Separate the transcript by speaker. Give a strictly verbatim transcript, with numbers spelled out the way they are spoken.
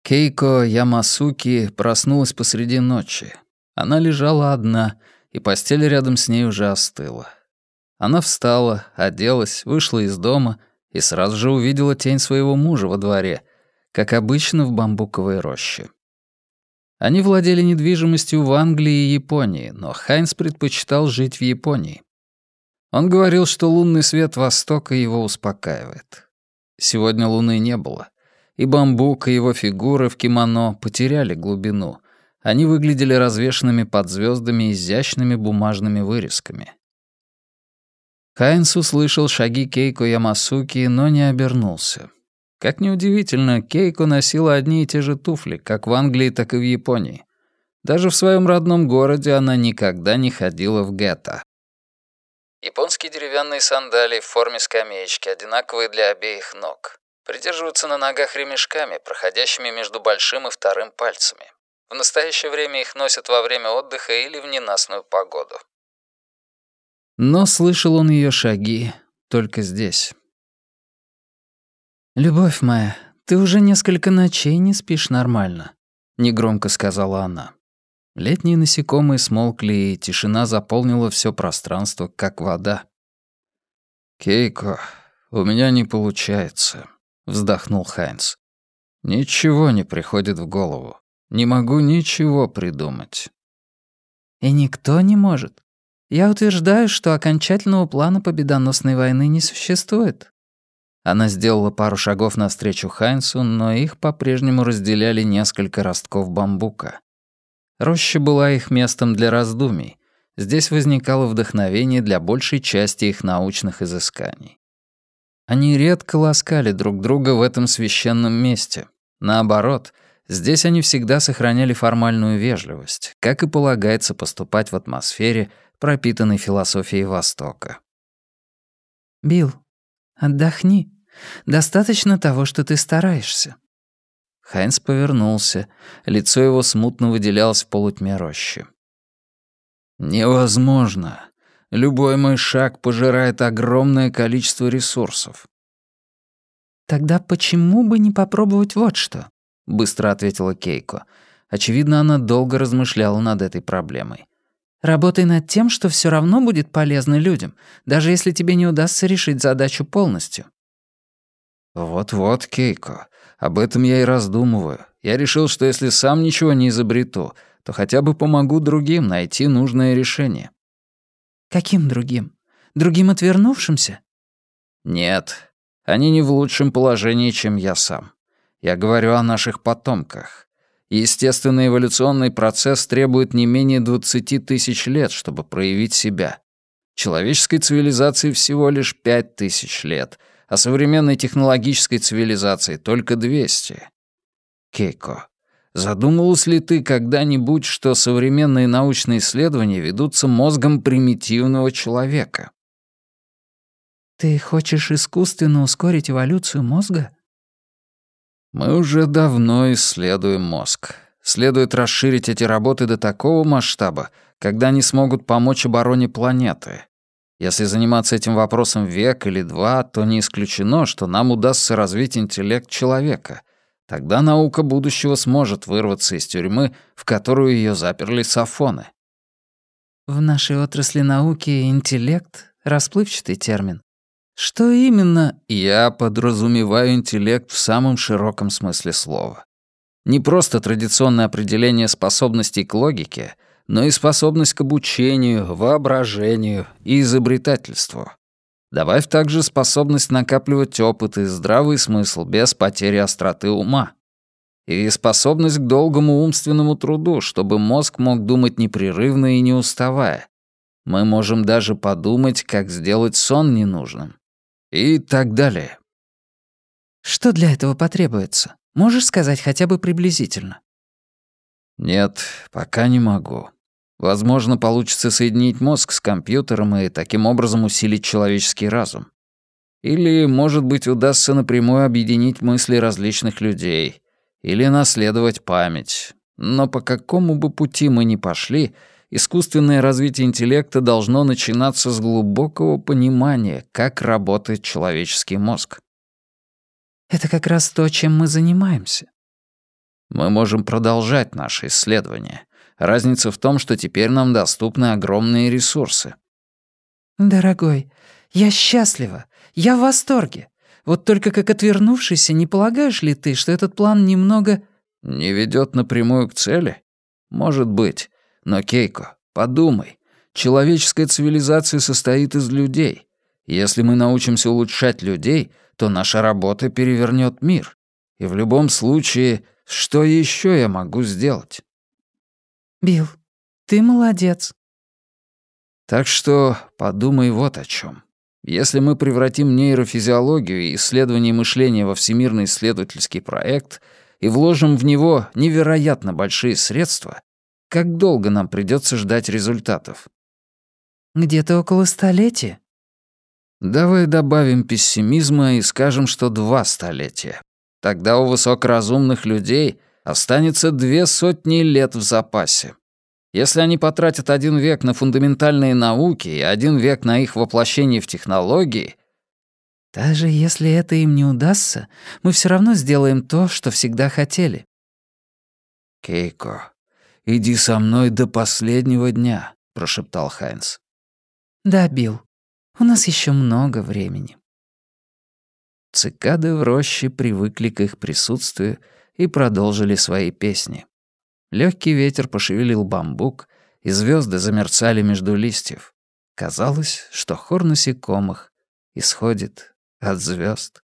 Speaker 1: Кейко Ямасуки проснулась посреди ночи. Она лежала одна, и постель рядом с ней уже остыла. Она встала, оделась, вышла из дома и сразу же увидела тень своего мужа во дворе, как обычно в бамбуковой роще. Они владели недвижимостью в Англии и Японии, но Хайнс предпочитал жить в Японии. Он говорил, что лунный свет Востока его успокаивает. Сегодня луны не было, и бамбук, и его фигура в кимоно потеряли глубину. Они выглядели развешанными под звездами изящными бумажными вырезками. Хайнс услышал шаги Кейко Ямасуки, но не обернулся. Как ни удивительно, Кейко носила одни и те же туфли, как в Англии, так и в Японии. Даже в своем родном городе она никогда не ходила в гетто. Японские деревянные сандалии в форме скамеечки, одинаковые для обеих ног. Придерживаются на ногах ремешками, проходящими между большим и вторым пальцами. В настоящее время их носят во время отдыха или в ненастную погоду. Но слышал он ее шаги только здесь. «Любовь моя, ты уже несколько ночей не спишь нормально», — негромко сказала она. Летние насекомые смолкли, и тишина заполнила все пространство, как вода. «Кейко, у меня не получается», — вздохнул Хайнс. «Ничего не приходит в голову. Не могу ничего придумать». «И никто не может. Я утверждаю, что окончательного плана победоносной войны не существует». Она сделала пару шагов навстречу Хайнсу, но их по-прежнему разделяли несколько ростков бамбука. Роща была их местом для раздумий. Здесь возникало вдохновение для большей части их научных изысканий. Они редко ласкали друг друга в этом священном месте. Наоборот, здесь они всегда сохраняли формальную вежливость, как и полагается поступать в атмосфере, пропитанной философией Востока. «Билл, отдохни. Достаточно того, что ты стараешься». Хайнс повернулся. Лицо его смутно выделялось в полутьме рощи. «Невозможно. Любой мой шаг пожирает огромное количество ресурсов». «Тогда почему бы не попробовать вот что?» — быстро ответила Кейко. Очевидно, она долго размышляла над этой проблемой. «Работай над тем, что все равно будет полезно людям, даже если тебе не удастся решить задачу полностью». «Вот-вот, Кейко, об этом я и раздумываю. Я решил, что если сам ничего не изобрету, то хотя бы помогу другим найти нужное решение». «Каким другим? Другим отвернувшимся?» «Нет, они не в лучшем положении, чем я сам. Я говорю о наших потомках. Естественный эволюционный процесс требует не менее двадцати тысяч лет, чтобы проявить себя. Человеческой цивилизации всего лишь пять тысяч лет, а современной технологической цивилизации только двести. Кейко, задумывалась ли ты когда-нибудь, что современные научные исследования ведутся мозгом примитивного человека?» «Ты хочешь искусственно ускорить эволюцию мозга?» «Мы уже давно исследуем мозг. Следует расширить эти работы до такого масштаба, когда они смогут помочь обороне планеты. Если заниматься этим вопросом век или два, то не исключено, что нам удастся развить интеллект человека. Тогда наука будущего сможет вырваться из тюрьмы, в которую ее заперли сафоны». «В нашей отрасли науки интеллект — расплывчатый термин. Что именно?» «Я подразумеваю интеллект в самом широком смысле слова. Не просто традиционное определение способностей к логике, но и способность к обучению, воображению и изобретательству. Добавь также способность накапливать опыт и здравый смысл без потери остроты ума. И способность к долгому умственному труду, чтобы мозг мог думать непрерывно и не уставая. Мы можем даже подумать, как сделать сон ненужным. И так далее». «Что для этого потребуется? Можешь сказать хотя бы приблизительно?» «Нет, пока не могу. Возможно, получится соединить мозг с компьютером и таким образом усилить человеческий разум. Или, может быть, удастся напрямую объединить мысли различных людей. Или наследовать память. Но по какому бы пути мы ни пошли, искусственное развитие интеллекта должно начинаться с глубокого понимания, как работает человеческий мозг». «Это как раз то, чем мы занимаемся». Мы можем продолжать наши исследования. Разница в том, что теперь нам доступны огромные ресурсы».
Speaker 2: «Дорогой, я счастлива. Я в восторге. Вот только как отвернувшийся, не полагаешь ли ты, что этот план немного...»
Speaker 1: «Не ведет напрямую к цели? Может быть. Но, Кейко, подумай. Человеческая цивилизация состоит из людей. Если мы научимся улучшать людей, то наша работа перевернет мир. И в любом случае, что еще я могу сделать?»
Speaker 2: «Билл, ты молодец».
Speaker 1: Так что подумай вот о чем. Если мы превратим нейрофизиологию и исследование мышления во всемирный исследовательский проект и вложим в него невероятно большие средства, как долго нам придется ждать результатов?
Speaker 2: «Где-то около столетия».
Speaker 1: Давай добавим пессимизма и скажем, что два столетия. Тогда у высокоразумных людей останется две сотни лет в запасе. Если они потратят один век на фундаментальные науки и один век на их воплощение в технологии...
Speaker 2: «Даже если это им не удастся, мы все равно сделаем то, что всегда хотели».
Speaker 1: «Кейко, иди со мной до последнего дня», — прошептал Хайнс.
Speaker 2: «Да, Билл, у нас еще много времени».
Speaker 1: Цикады в роще привыкли к их присутствию и продолжили свои песни. Легкий ветер пошевелил бамбук, и звезды замерцали между листьев. Казалось, что хор насекомых исходит от звезд.